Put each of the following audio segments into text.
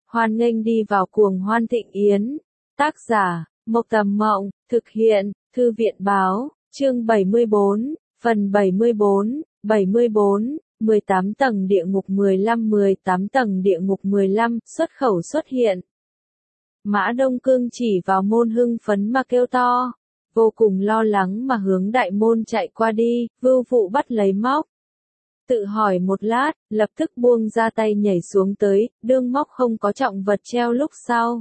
Hoan nghênh đi vào cuồng hoan thịnh yến. Tác giả, Mộc Tầm Mộng, thực hiện, Thư viện Báo, chương 74, phần 74, 18 tầng địa ngục 18 tầng địa ngục 15, xuất khẩu xuất hiện. Mã Đông Cương chỉ vào môn hưng phấn mà kêu to, vô cùng lo lắng mà hướng đại môn chạy qua đi, Vưu Phụ bắt lấy móc. Tự hỏi một lát, lập tức buông ra tay nhảy xuống tới, đương móc không có trọng vật treo lúc sau.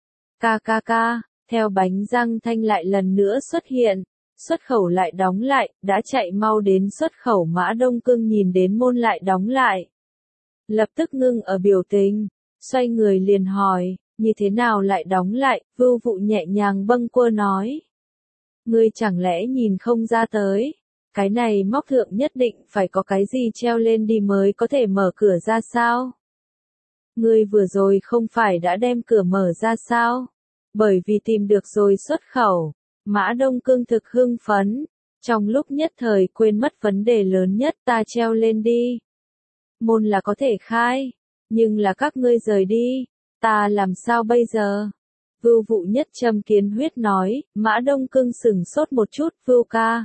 Ca, theo bánh răng thanh lại lần nữa xuất hiện, xuất khẩu lại đóng lại, đã chạy mau đến xuất khẩu. Mã Đông Cương nhìn đến môn lại đóng lại. Lập tức ngưng ở biểu tình, xoay người liền hỏi, như thế nào lại đóng lại, Vưu Phụ nhẹ nhàng bâng quơ nói. Ngươi chẳng lẽ nhìn không ra tới, cái này móc thượng nhất định phải có cái gì treo lên đi mới có thể mở cửa ra sao? Ngươi vừa rồi không phải đã đem cửa mở ra sao? Bởi vì tìm được rồi xuất khẩu. Mã Đông Cương thực hưng phấn, trong lúc nhất thời quên mất vấn đề lớn nhất, ta treo lên đi. Môn là có thể khai, nhưng là các ngươi rời đi, ta làm sao bây giờ? Vưu Vụ nhất châm kiến huyết nói. Mã Đông Cương sửng sốt một chút. Vưu ca.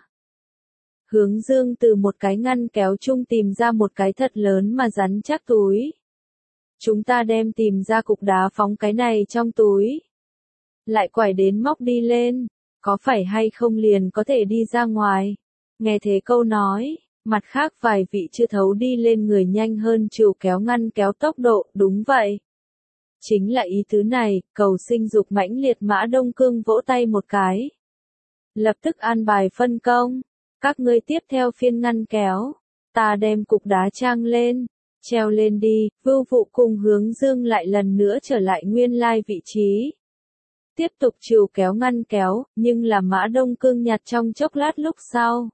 Hướng Dương từ một cái ngăn kéo chung tìm ra một cái thật lớn mà rắn chắc túi. Chúng ta đem tìm ra cục đá phóng cái này trong túi. Lại quải đến móc đi lên, có phải hay không liền có thể đi ra ngoài. Nghe thế câu nói, mặt khác vài vị chưa thấu đi lên người nhanh hơn chịu kéo ngăn kéo tốc độ. Đúng vậy. Chính là ý tứ này, cầu sinh dục mãnh liệt. Mã Đông Cương vỗ tay một cái. Lập tức an bài phân công. Các ngươi tiếp theo phiên ngăn kéo. Ta đem cục đá trang lên. Treo lên đi. Vưu Vụ cùng Hướng Dương lại lần nữa trở lại nguyên lai vị trí. Tiếp tục chiều kéo ngăn kéo, nhưng là Mã Đông Cương nhặt trong chốc lát lúc sau.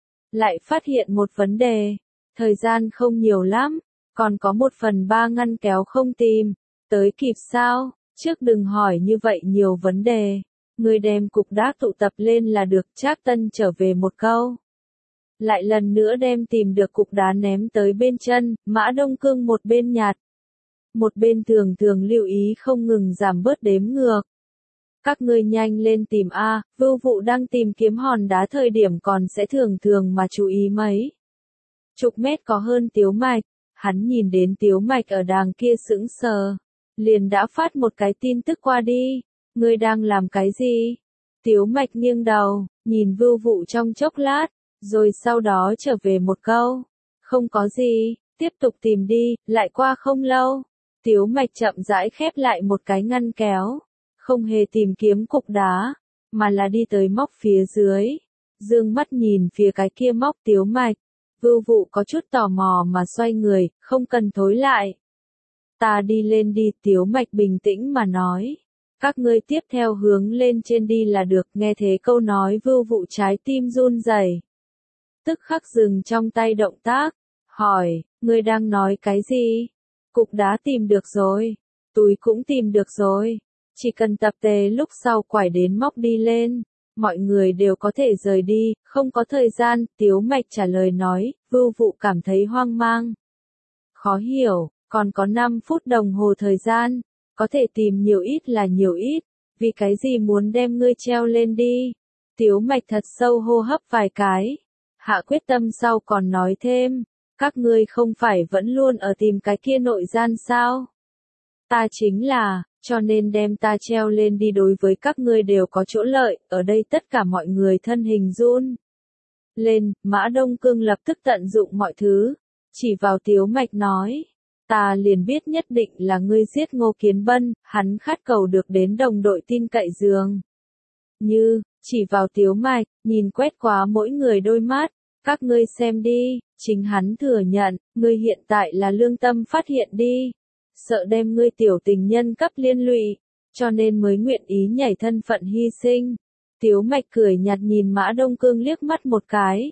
Lại phát hiện một vấn đề. Thời gian không nhiều lắm. Còn có 1/3 ngăn kéo không tìm. Tới kịp sao? Trước đừng hỏi như vậy nhiều vấn đề. Người đem cục đá tụ tập lên là được. Trác Tân trở về một câu. Lại lần nữa đem tìm được cục đá ném tới bên chân. Mã Đông Cương một bên nhặt. Một bên thường lưu ý không ngừng giảm bớt đếm ngược. Các ngươi nhanh lên tìm A. Vưu Vụ đang tìm kiếm hòn đá thời điểm còn sẽ thường mà chú ý mấy chục mét có hơn Tiếu Mạch. Hắn nhìn đến Tiếu Mạch ở đàng kia sững sờ. Liền đã phát một cái tin tức qua đi. Ngươi đang làm cái gì? Tiếu Mạch nghiêng đầu, nhìn Vưu Vụ trong chốc lát, rồi sau đó trở về một câu. Không có gì, tiếp tục tìm đi. Lại qua không lâu, Tiếu Mạch chậm rãi khép lại một cái ngăn kéo. Không hề tìm kiếm cục đá, mà là đi tới móc phía dưới. Dương mắt nhìn phía cái kia móc. Tiếu Mạch. Vưu Vụ có chút tò mò mà xoay người, không cần thối lại. Ta đi lên đi. Tiếu Mạch bình tĩnh mà nói. Các ngươi tiếp theo hướng lên trên đi là được. Nghe thế câu nói Vưu Vụ trái tim run rẩy. Tức khắc dừng trong tay động tác. Hỏi, ngươi đang nói cái gì? Cục đá tìm được rồi. Túi cũng tìm được rồi. Chỉ cần tập tề lúc sau quải đến móc đi lên. Mọi người đều có thể rời đi, không có thời gian. Tiếu Mạch trả lời nói. Vưu Vụ cảm thấy hoang mang. Khó hiểu, còn có 5 phút đồng hồ thời gian. Có thể tìm nhiều ít là nhiều ít. Vì cái gì muốn đem ngươi treo lên đi? Tiếu Mạch thật sâu hô hấp vài cái. Hạ quyết tâm sau còn nói thêm. Các ngươi không phải vẫn luôn ở tìm cái kia nội gian sao? Ta chính là, cho nên đem ta treo lên đi đối với các ngươi đều có chỗ lợi. Ở đây tất cả mọi người thân hình run lên. Mã Đông Cương lập tức tận dụng mọi thứ. Chỉ vào Tiếu Mạch nói. Ta liền biết nhất định là ngươi giết Ngô Kiến Bân. Hắn khát cầu được đến đồng đội tin cậy dường như, chỉ vào Tiếu Mạch, nhìn quét qua mỗi người đôi mắt. Các ngươi xem đi, chính hắn thừa nhận, ngươi hiện tại là lương tâm phát hiện đi. Sợ đem ngươi tiểu tình nhân cấp liên lụy, cho nên mới nguyện ý nhảy thân phận hy sinh. Tiếu Mạch cười nhạt nhìn Mã Đông Cương liếc mắt một cái.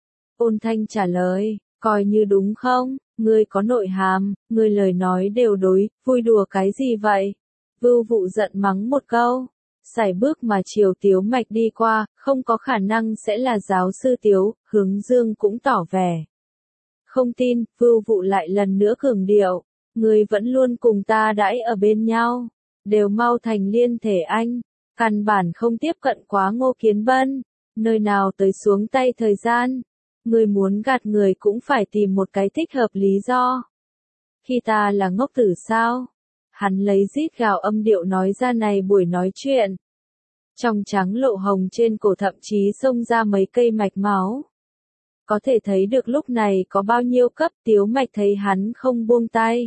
Ôn thanh trả lời, coi như đúng không, ngươi có nội hàm, ngươi lời nói đều đối, vui đùa cái gì vậy? Vưu Vụ giận mắng một câu, sải bước mà chiều Tiếu Mạch đi qua. Không có khả năng sẽ là giáo sư Tiếu. Hướng Dương cũng tỏ vẻ không tin. Vưu Vụ lại lần nữa cường điệu, Ngươi vẫn luôn cùng ta đãi ở bên nhau, đều mau thành liên thể anh, căn bản không tiếp cận quá Ngô Kiến Bân, nơi nào tới xuống tay thời gian. Ngươi muốn gạt người cũng phải tìm một cái thích hợp lý do. Khi ta là ngốc tử sao? Hắn lấy rít gào âm điệu nói ra này buổi nói chuyện. Trong trắng lộ hồng trên cổ thậm chí xông ra mấy cây mạch máu. Có thể thấy được lúc này có bao nhiêu cấp. Tiếu Mạch thấy hắn không buông tay.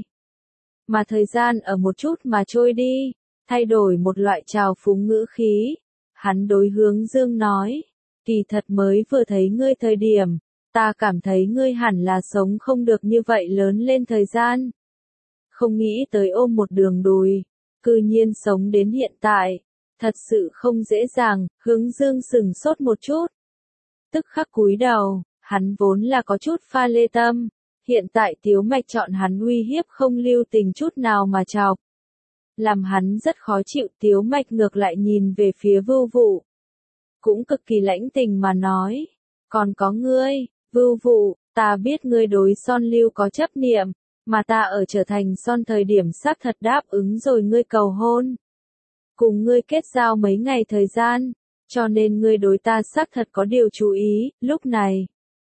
Mà thời gian ở một chút mà trôi đi, thay đổi một loại trào phúng ngữ khí. Hắn đối Hướng Dương nói, kỳ thật mới vừa thấy ngươi thời điểm, ta cảm thấy ngươi hẳn là sống không được như vậy lớn lên thời gian. Không nghĩ tới ôm một đường đùi, cư nhiên sống đến hiện tại, thật sự không dễ dàng. Hướng Dương sừng sốt một chút, tức khắc cúi đầu, hắn vốn là có chút pha lê tâm, hiện tại Tiếu Mạch chọn hắn uy hiếp không lưu tình chút nào mà chọc. Làm hắn rất khó chịu. Tiếu Mạch ngược lại nhìn về phía Vưu Vụ, cũng cực kỳ lãnh tình mà nói, còn có ngươi, Vưu Vụ, ta biết ngươi đối Son Lưu có chấp niệm, mà ta ở trở thành Son thời điểm xác thật đáp ứng rồi ngươi cầu hôn. Cùng ngươi kết giao mấy ngày thời gian, cho nên ngươi đối ta xác thật có điều chú ý. Lúc này,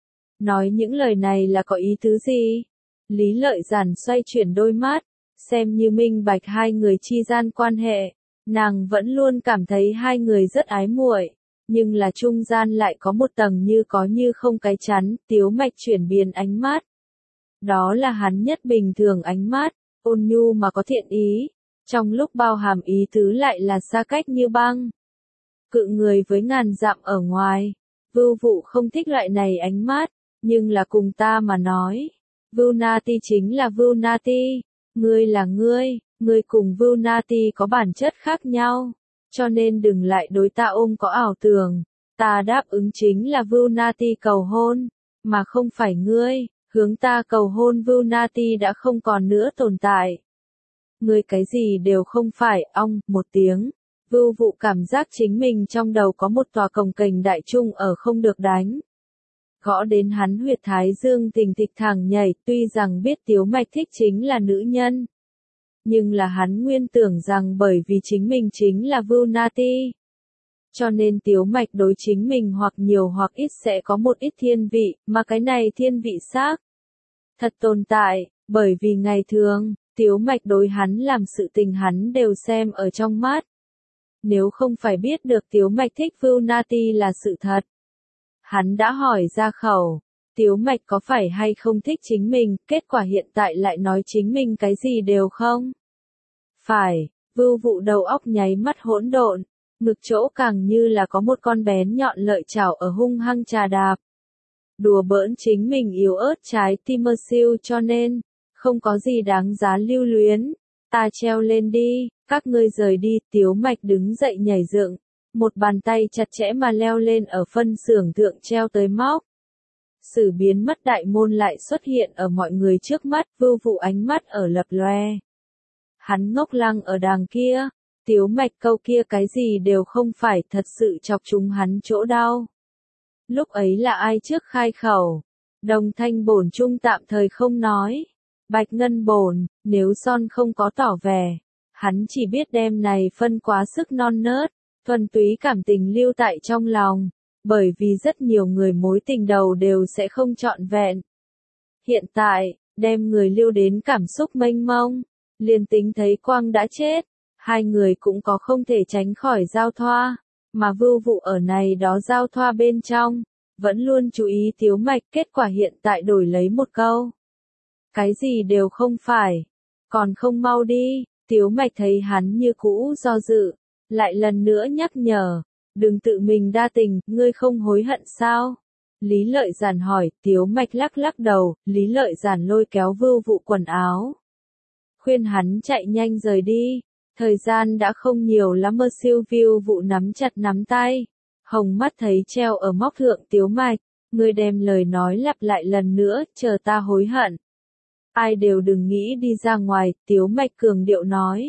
nói những lời này là có ý tứ gì? Lý Lợi Giản xoay chuyển đôi mắt, xem như minh bạch hai người chi gian quan hệ. Nàng vẫn luôn cảm thấy hai người rất ái muội, nhưng là trung gian lại có một tầng như có như không cái chắn. Tiếu Mạch chuyển biến ánh mắt. Đó là hắn nhất bình thường ánh mắt, ôn nhu mà có thiện ý, trong lúc bao hàm ý tứ lại là xa cách như băng. Cự người với ngàn dặm ở ngoài. Vưu Vụ không thích loại này ánh mắt, nhưng là cùng ta mà nói, Vưu Nati chính là Vưu Nati, ngươi là ngươi cùng Vưu Nati có bản chất khác nhau, cho nên đừng lại đối ta ôm có ảo tưởng. Ta đáp ứng chính là Vưu Nati cầu hôn, mà không phải ngươi. Hướng ta cầu hôn Vưu Nati đã không còn nữa tồn tại. Ngươi cái gì đều không phải. Ong một tiếng, Vưu Vụ cảm giác chính mình trong đầu có một tòa cồng kềnh đại trung ở không được đánh. Gõ đến hắn huyệt thái dương thình thịch thẳng nhảy. Tuy rằng biết Tiếu Mạch thích chính là nữ nhân, nhưng là hắn nguyên tưởng rằng bởi vì chính mình chính là Vưu Nati, cho nên Tiếu Mạch đối chính mình hoặc nhiều hoặc ít sẽ có một ít thiên vị, mà cái này thiên vị xác thật tồn tại, bởi vì ngày thường, Tiếu Mạch đối hắn làm sự tình hắn đều xem ở trong mắt. Nếu không phải biết được Tiếu Mạch thích Vưu Nati là sự thật, hắn đã hỏi ra khẩu, Tiếu Mạch có phải hay không thích chính mình, kết quả hiện tại lại nói chính mình cái gì đều không phải. Vưu Vụ đầu óc nháy mắt hỗn độn, ngực chỗ càng như là có một con bén nhọn lợi chảo ở hung hăng chà đạp. Đùa bỡn chính mình yếu ớt trái tim mơ siêu, cho nên, không có gì đáng giá lưu luyến. Ta treo lên đi, các ngươi rời đi. Tiếu Mạch đứng dậy nhảy dựng, một bàn tay chặt chẽ mà leo lên ở phân xưởng thượng treo tới móc. Sự biến mất đại môn lại xuất hiện ở mọi người trước mắt. Vưu Vụ ánh mắt ở lập loe. Hắn ngốc lăng ở đàng kia. Tiếu Mạch câu kia cái gì đều không phải thật sự chọc trúng hắn chỗ đau. Lúc ấy là ai trước khai khẩu? Đồng Thanh Bổn Trung tạm thời không nói. Bạch Ngân Bổn, nếu Son không có tỏ vẻ, hắn chỉ biết đem này phân quá sức non nớt, thuần túy cảm tình lưu tại trong lòng, bởi vì rất nhiều người mối tình đầu đều sẽ không trọn vẹn. Hiện tại, đem người lưu đến cảm xúc mênh mông, liền tính thấy quang đã chết, hai người cũng có không thể tránh khỏi giao thoa. Mà Vưu Vụ ở này đó giao thoa bên trong, vẫn luôn chú ý Tiếu Mạch. Kết quả hiện tại đổi lấy một câu, cái gì đều không phải, còn không mau đi. Tiếu Mạch thấy hắn như cũ do dự, lại lần nữa nhắc nhở, đừng tự mình đa tình, ngươi không hối hận sao? Lý Lợi Giản hỏi. Tiếu Mạch lắc lắc đầu. Lý Lợi Giản lôi kéo Vưu Vụ quần áo, khuyên hắn chạy nhanh rời đi. Thời gian đã không nhiều lắm. Mơ siêu. Vưu Vụ nắm chặt nắm tay, hồng mắt thấy treo ở móc thượng. Tiếu Mạch, ngươi đem lời nói lặp lại lần nữa, chờ ta hối hận. Ai đều đừng nghĩ đi ra ngoài. Tiếu Mạch cường điệu nói.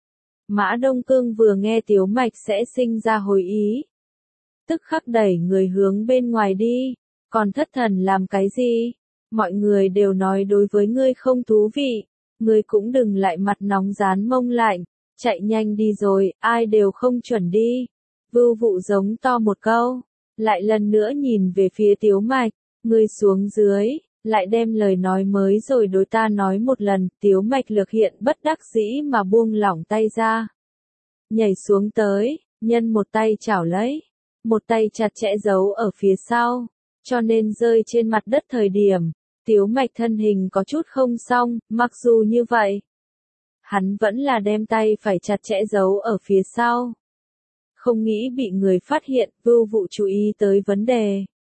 Mã Đông Cương vừa nghe Tiếu Mạch sẽ sinh ra hồi ý, tức khắc đẩy người hướng bên ngoài đi. Còn thất thần làm cái gì? Mọi người đều nói đối với ngươi không thú vị, Ngươi cũng đừng lại mặt nóng rán mông lạnh, chạy nhanh đi rồi, ai đều không chuẩn đi. Vưu Vụ giống to một câu, lại lần nữa nhìn về phía Tiếu Mạch, ngươi xuống dưới, lại đem lời nói mới rồi đối ta nói một lần. Tiếu Mạch Lược hiện bất đắc dĩ mà buông lỏng tay ra, nhảy xuống tới, nhân một tay chảo lấy, một tay chặt chẽ giấu ở phía sau, cho nên rơi trên mặt đất thời điểm, Tiếu Mạch thân hình có chút không xong. Mặc dù như vậy, hắn vẫn là đem tay phải chặt chẽ giấu ở phía sau, không nghĩ bị người phát hiện. Vưu Vụ chú ý tới vấn đề,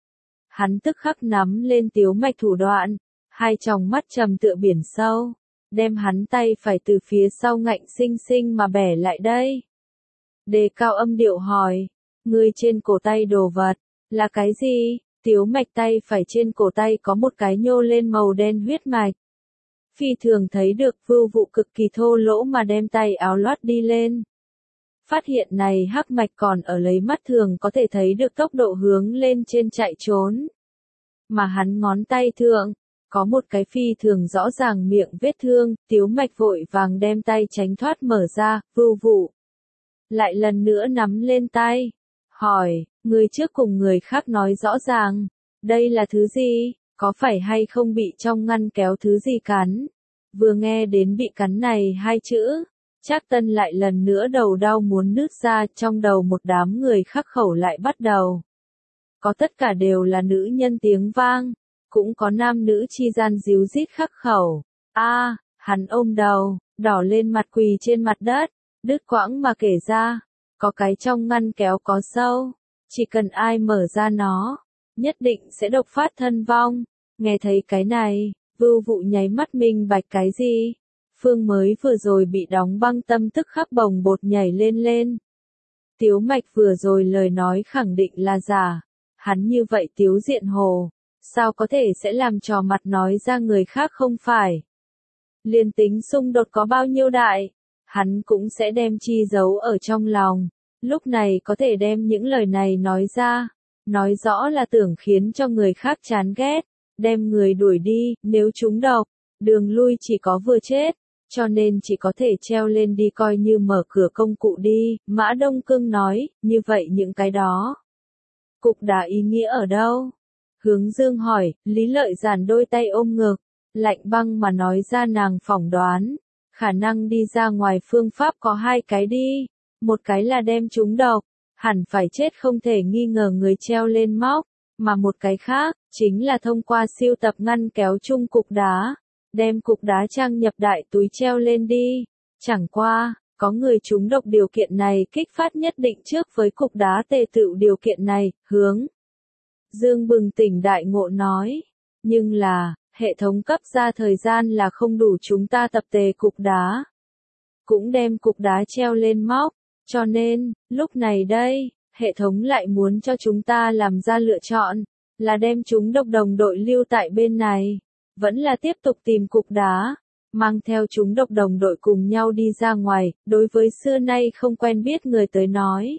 hắn tức khắc nắm lên Tiếu Mạch thủ đoạn, hai tròng mắt trầm tựa biển sâu, đem hắn tay phải từ phía sau ngạnh sinh sinh mà bẻ lại đây. Đề cao âm điệu hỏi, ngươi trên cổ tay đồ vật, là cái gì? Tiếu Mạch tay phải trên cổ tay có một cái nhô lên màu đen huyết mạch. Phi thường thấy được. Vưu Vụ cực kỳ thô lỗ mà đem tay áo loát đi lên. Phát hiện này hắc mạch còn ở lấy mắt thường có thể thấy được tốc độ hướng lên trên chạy trốn. Mà hắn ngón tay thượng, có một cái phi thường rõ ràng miệng vết thương. Tiếu Mạch vội vàng đem tay tránh thoát mở ra. Vưu Vụ lại lần nữa nắm lên tay, hỏi, người trước cùng người khác nói rõ ràng, đây là thứ gì, có phải hay không bị trong ngăn kéo thứ gì cắn? Vừa nghe đến bị cắn này hai chữ, Trác Tân lại lần nữa đầu đau muốn nứt ra. Trong đầu một đám người khắc khẩu lại bắt đầu. Có tất cả đều là nữ nhân tiếng vang, cũng có nam nữ chi gian díu dít khắc khẩu. A, hắn ôm đầu, đỏ lên mặt quỳ trên mặt đất, đứt quãng mà kể ra, có cái trong ngăn kéo có sâu, chỉ cần ai mở ra nó, nhất định sẽ độc phát thân vong. Nghe thấy cái này, Vưu Vụ nháy mắt minh bạch cái gì. Phương mới vừa rồi bị đóng băng tâm tức khắc bồng bột nhảy lên lên. Tiếu Mạch vừa rồi lời nói khẳng định là giả, hắn như vậy tiếu diện hồ, sao có thể sẽ làm trò mặt nói ra người khác không phải. Liền tính xung đột có bao nhiêu đại, hắn cũng sẽ đem chi giấu ở trong lòng, lúc này có thể đem những lời này nói ra, nói rõ là tưởng khiến cho người khác chán ghét, đem người đuổi đi. Nếu trúng độc, đường lui chỉ có vừa chết, cho nên chỉ có thể treo lên đi coi như mở cửa công cụ đi. Mã Đông Cương nói, như vậy những cái đó cục đá ý nghĩa ở đâu? Hướng Dương hỏi. Lý Lợi Giản đôi tay ôm ngực, lạnh băng mà nói ra nàng phỏng đoán, khả năng đi ra ngoài phương pháp có hai cái đi, một cái là đem trúng độc, hẳn phải chết không thể nghi ngờ người treo lên móc, mà một cái khác, chính là thông qua siêu tập ngăn kéo chung cục đá, đem cục đá trang nhập đại túi treo lên đi. Chẳng qua, có người trúng độc điều kiện này kích phát nhất định trước với cục đá tề tựu điều kiện này. Hướng Dương bừng tỉnh đại ngộ nói, nhưng là, hệ thống cấp ra thời gian là không đủ chúng ta tập tề cục đá, cũng đem cục đá treo lên móc, cho nên, lúc này đây, hệ thống lại muốn cho chúng ta làm ra lựa chọn, là đem chúng độc đồng đội lưu tại bên này, vẫn là tiếp tục tìm cục đá, mang theo chúng độc đồng đội cùng nhau đi ra ngoài. Đối với xưa nay không quen biết người tới nói,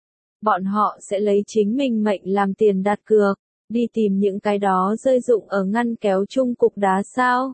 bọn họ sẽ lấy chính mình mệnh làm tiền đặt cược, đi tìm những cái đó rơi rụng ở ngăn kéo chung cục đá sao?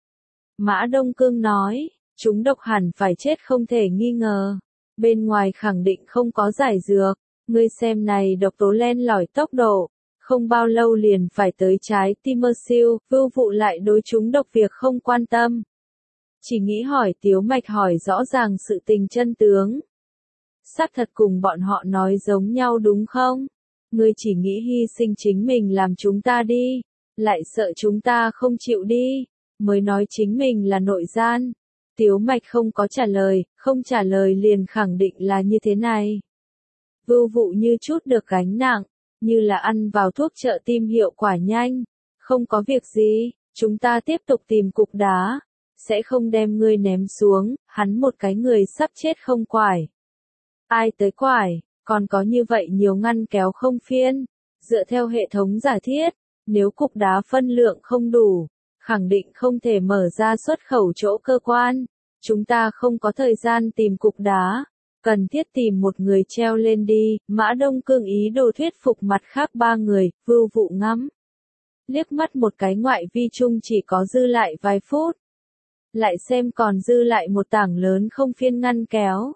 Mã Đông Cương nói, chúng độc hẳn phải chết không thể nghi ngờ, bên ngoài khẳng định không có giải dược, ngươi xem này độc tố len lỏi tốc độ, không bao lâu liền phải tới trái tim siêu. Vưu Vụ lại đối chúng độc việc không quan tâm, chỉ nghĩ hỏi Tiếu Mạch hỏi rõ ràng sự tình chân tướng. Xác thật cùng bọn họ nói giống nhau đúng không? Ngươi chỉ nghĩ hy sinh chính mình làm chúng ta đi, lại sợ chúng ta không chịu đi, mới nói chính mình là nội gian. Tiếu Mạch không có trả lời, không trả lời liền khẳng định là như thế này. Vưu Vụ như chút được gánh nặng, như là ăn vào thuốc trợ tim hiệu quả nhanh. Không có việc gì, chúng ta tiếp tục tìm cục đá, sẽ không đem ngươi ném xuống. Hắn một cái người sắp chết không quải, ai tới quải, còn có như vậy nhiều ngăn kéo không phiên. Dựa theo hệ thống giả thiết, nếu cục đá phân lượng không đủ, khẳng định không thể mở ra xuất khẩu chỗ cơ quan. Chúng ta không có thời gian tìm cục đá, cần thiết tìm một người treo lên đi. Mã Đông Cương ý đồ thuyết phục mặt khác ba người. Vưu Vụ ngắm liếc mắt một cái ngoại vi chung chỉ có dư lại vài phút, lại xem còn dư lại một tảng lớn không phiên ngăn kéo.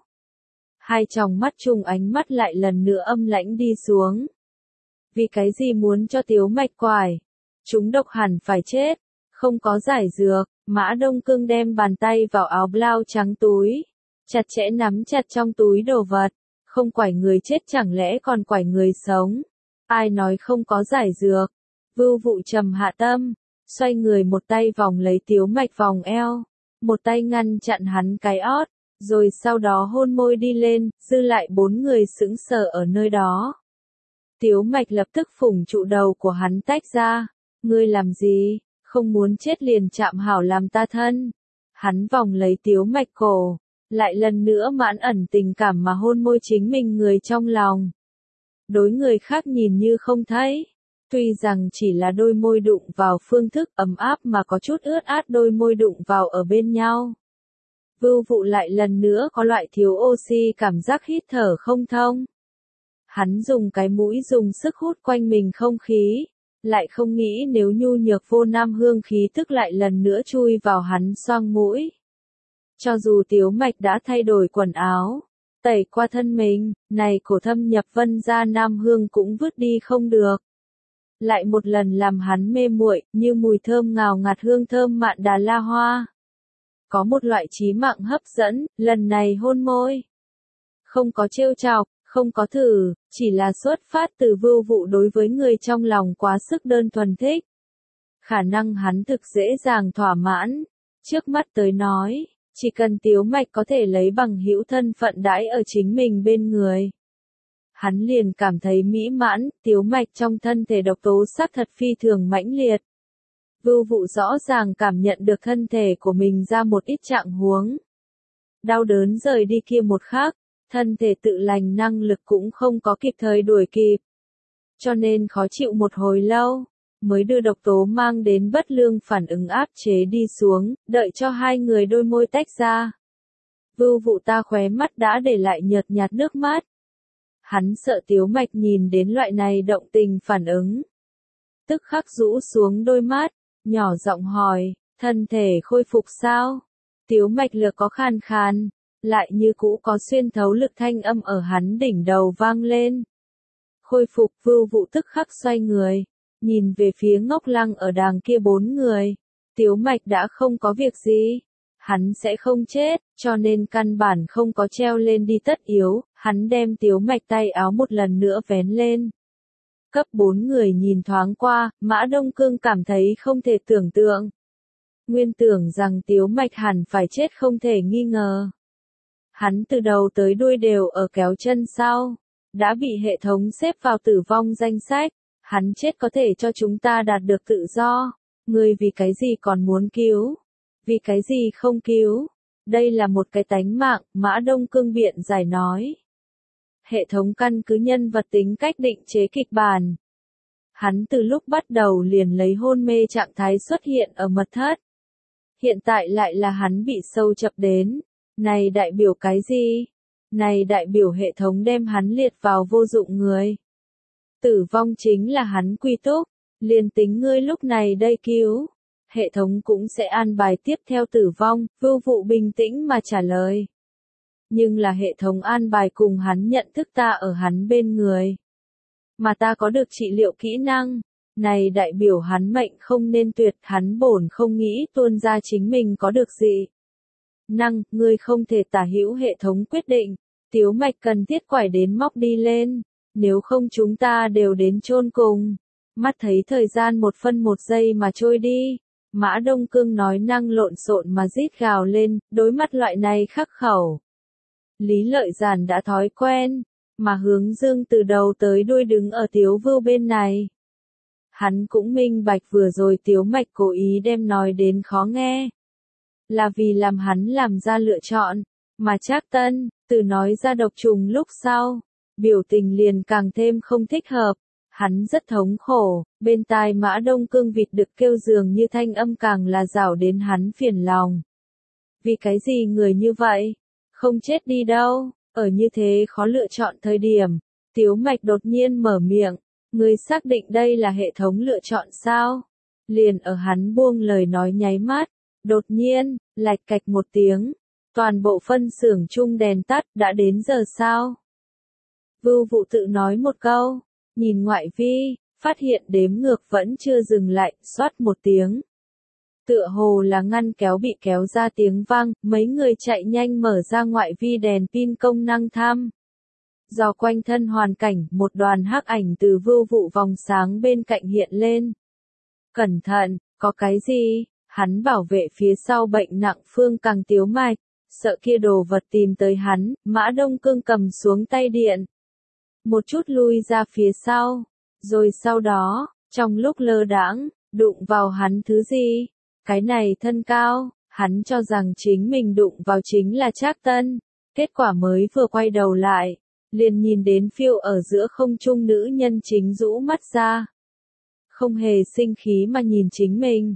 Hai tròng mắt chung ánh mắt lại lần nữa âm lãnh đi xuống. Vì cái gì muốn cho Tiếu Mạch quải? Chúng độc hẳn phải chết, không có giải dược. Mã Đông Cương đem bàn tay vào áo blau trắng túi, chặt chẽ nắm chặt trong túi đồ vật, không quải người chết chẳng lẽ còn quải người sống? Ai nói không có giải dược? Vưu Vụ trầm hạ tâm, xoay người một tay vòng lấy Tiếu Mạch vòng eo, một tay ngăn chặn hắn cái ót, rồi sau đó hôn môi đi lên, dư lại bốn người sững sờ ở nơi đó. Tiếu Mạch lập tức phủng trụ đầu của hắn tách ra, ngươi làm gì? Không muốn chết liền chạm hảo làm ta thân. Hắn vòng lấy Tiếu Mạch cổ, lại lần nữa mãn ẩn tình cảm mà hôn môi chính mình người trong lòng. Đối người khác nhìn như không thấy, tuy rằng chỉ là đôi môi đụng vào phương thức ấm áp mà có chút ướt át đôi môi đụng vào ở bên nhau. Vưu Vụ lại lần nữa có loại thiếu oxy cảm giác hít thở không thông. Hắn dùng cái mũi dùng sức hút quanh mình không khí. Lại không nghĩ nếu nhu nhược vô nam hương khí tức lại lần nữa chui vào hắn xoang mũi. Cho dù Tiếu Mạch đã thay đổi quần áo, tẩy qua thân mình, này cổ thâm nhập vân ra nam hương cũng vứt đi không được. Lại một lần làm hắn mê muội, như mùi thơm ngào ngạt hương thơm mạn đà la hoa. Có một loại chí mạng hấp dẫn, lần này hôn môi. Không có trêu chọc. Không có thử, chỉ là xuất phát từ Vưu Vụ đối với người trong lòng quá sức đơn thuần thích. Khả năng hắn thực dễ dàng thỏa mãn. Trước mắt tới nói, chỉ cần Tiếu Mạch có thể lấy bằng hữu thân phận đãi ở chính mình bên người. Hắn liền cảm thấy mỹ mãn, Tiếu Mạch trong thân thể độc tố xác thật phi thường mãnh liệt. Vưu Vụ rõ ràng cảm nhận được thân thể của mình ra một ít trạng huống. Đau đớn rời đi kia một khắc. Thân thể tự lành năng lực cũng không có kịp thời đuổi kịp. Cho nên khó chịu một hồi lâu, mới đưa độc tố mang đến bất lương phản ứng áp chế đi xuống, đợi cho hai người đôi môi tách ra. Vưu Vụ ta khóe mắt đã để lại nhợt nhạt nước mắt. Hắn sợ Tiếu Mạch nhìn đến loại này động tình phản ứng. Tức khắc rũ xuống đôi mắt, nhỏ giọng hỏi, thân thể khôi phục sao? Tiếu Mạch lược có khan khan. Lại như cũ có xuyên thấu lực thanh âm ở hắn đỉnh đầu vang lên. Khôi phục. Vưu Vụ tức khắc xoay người, nhìn về phía Ngốc Lăng ở đàng kia bốn người. Tiếu Mạch đã không có việc gì, hắn sẽ không chết, cho nên căn bản không có treo lên đi tất yếu, hắn đem Tiếu Mạch tay áo một lần nữa vén lên. Cấp bốn người nhìn thoáng qua, Mã Đông Cương cảm thấy không thể tưởng tượng. Nguyên tưởng rằng Tiếu Mạch hẳn phải chết không thể nghi ngờ. Hắn từ đầu tới đuôi đều ở kéo chân sau, đã bị hệ thống xếp vào tử vong danh sách, hắn chết có thể cho chúng ta đạt được tự do, người vì cái gì còn muốn cứu, vì cái gì không cứu, đây là một cái tánh mạng, Mã Đông Cương biện giải nói. Hệ thống căn cứ nhân vật tính cách định chế kịch bản. Hắn từ lúc bắt đầu liền lấy hôn mê trạng thái xuất hiện ở mật thất. Hiện tại lại là hắn bị sâu chập đến. Này đại biểu cái gì? Này đại biểu hệ thống đem hắn liệt vào vô dụng người. Tử vong chính là hắn quy túc, liền tính ngươi lúc này đây cứu. Hệ thống cũng sẽ an bài tiếp theo tử vong, Vưu Vụ bình tĩnh mà trả lời. Nhưng là hệ thống an bài cùng hắn nhận thức ta ở hắn bên người. Mà ta có được trị liệu kỹ năng. Này đại biểu hắn mệnh không nên tuyệt, hắn bổn không nghĩ tuôn ra chính mình có được gì. Năng, ngươi không thể tả hữu hệ thống quyết định, Tiếu Mạch cần thiết quải đến móc đi lên, nếu không chúng ta đều đến chôn cùng. Mắt thấy thời gian 1 phân 1 giây mà trôi đi, Mã Đông Cương nói năng lộn xộn mà rít gào lên, đối mặt loại này khắc khẩu. Lý Lợi Giản đã thói quen, mà Hướng Dương từ đầu tới đuôi đứng ở Tiếu Vưu bên này. Hắn cũng minh bạch vừa rồi Tiếu Mạch cố ý đem nói đến khó nghe. Là vì làm hắn làm ra lựa chọn, mà Trác Tân, từ nói ra độc trùng lúc sau, biểu tình liền càng thêm không thích hợp, hắn rất thống khổ, bên tai Mã Đông Cương vịt đực kêu dường như thanh âm càng là rảo đến hắn phiền lòng. Vì cái gì người như vậy? Không chết đi đâu, ở như thế khó lựa chọn thời điểm, Tiếu Mạch đột nhiên mở miệng, người xác định đây là hệ thống lựa chọn sao? Liền ở hắn buông lời nói nháy mắt. Đột nhiên, lạch cạch một tiếng, toàn bộ phân xưởng chung đèn tắt, đã đến giờ sao? Vưu Vụ tự nói một câu, nhìn ngoại vi, phát hiện đếm ngược vẫn chưa dừng lại, xoát một tiếng. Tựa hồ là ngăn kéo bị kéo ra tiếng vang, mấy người chạy nhanh mở ra ngoại vi đèn pin công năng thăm. Do quanh thân hoàn cảnh, một đoàn hắc ảnh từ Vưu Vụ vòng sáng bên cạnh hiện lên. Cẩn thận, có cái gì? Hắn bảo vệ phía sau bệnh nặng Phương Càng Tiếu Mạch, sợ kia đồ vật tìm tới hắn, Mã Đông Cương cầm xuống tay điện. Một chút lui ra phía sau, rồi sau đó, trong lúc lơ đãng, đụng vào hắn thứ gì? Cái này thân cao, hắn cho rằng chính mình đụng vào chính là Trác Tân, kết quả mới vừa quay đầu lại, liền nhìn đến phiêu ở giữa không trung nữ nhân chính rũ mắt ra. Không hề sinh khí mà nhìn chính mình,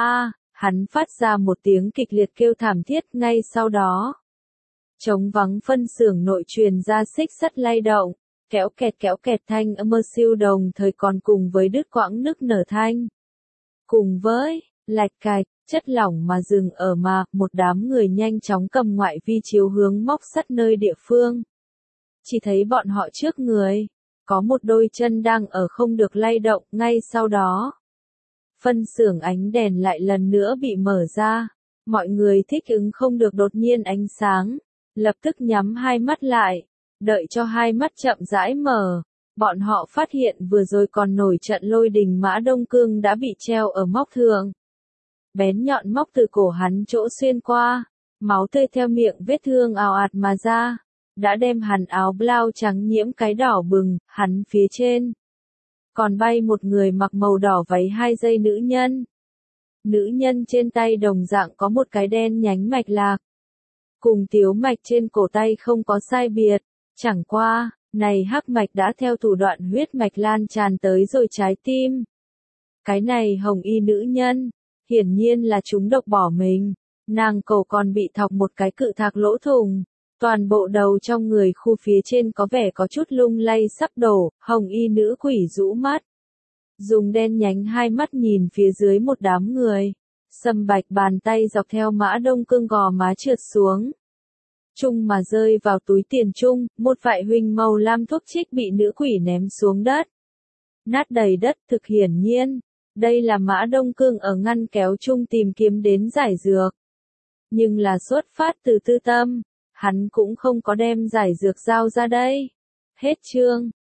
hắn phát ra một tiếng kịch liệt kêu thảm thiết ngay sau đó. Trống vắng phân xưởng nội truyền ra xích sắt lay động, kéo kẹt thanh âm mơ siêu đồng thời còn cùng với đứt quãng nức nở thanh. Cùng với, lạch cạch, chất lỏng mà dừng ở một đám người nhanh chóng cầm ngoại vi chiếu hướng móc sắt nơi địa phương. Chỉ thấy bọn họ trước người, có một đôi chân đang ở không được lay động, ngay sau đó. Phân xưởng ánh đèn lại lần nữa bị mở ra, mọi người thích ứng không được đột nhiên ánh sáng, lập tức nhắm hai mắt lại, đợi cho hai mắt chậm rãi mở. Bọn họ phát hiện vừa rồi còn nổi trận lôi đình Mã Đông Cương đã bị treo ở móc thượng. Bén nhọn móc từ cổ hắn chỗ xuyên qua, máu tươi theo miệng vết thương ào ạt mà ra, đã đem hắn áo blau trắng nhiễm cái đỏ bừng, hắn phía trên. Còn bay một người mặc màu đỏ váy 2 dây nữ nhân. Nữ nhân trên tay đồng dạng có một cái đen nhánh mạch lạc. Cùng tiếu mạch trên cổ tay không có sai biệt, chẳng qua, này hắc mạch đã theo thủ đoạn huyết mạch lan tràn tới rồi trái tim. Cái này hồng y nữ nhân, hiển nhiên là chúng độc bỏ mình, nàng cổ còn bị thọc một cái cự thạc lỗ thủng. Toàn bộ đầu trong người khu phía trên có vẻ có chút lung lay sắp đổ, hồng y nữ quỷ rũ mắt. Dùng đen nhánh hai mắt nhìn phía dưới một đám người. Sâm bạch bàn tay dọc theo Mã Đông Cương gò má trượt xuống. Chung mà rơi vào túi tiền chung, một vại huỳnh màu lam thuốc trích bị nữ quỷ ném xuống đất. Nát đầy đất thực hiển nhiên. Đây là Mã Đông Cương ở ngăn kéo chung tìm kiếm đến giải dược. Nhưng là xuất phát từ tư tâm. Hắn cũng không có đem giải dược giao ra đây. Hết chương.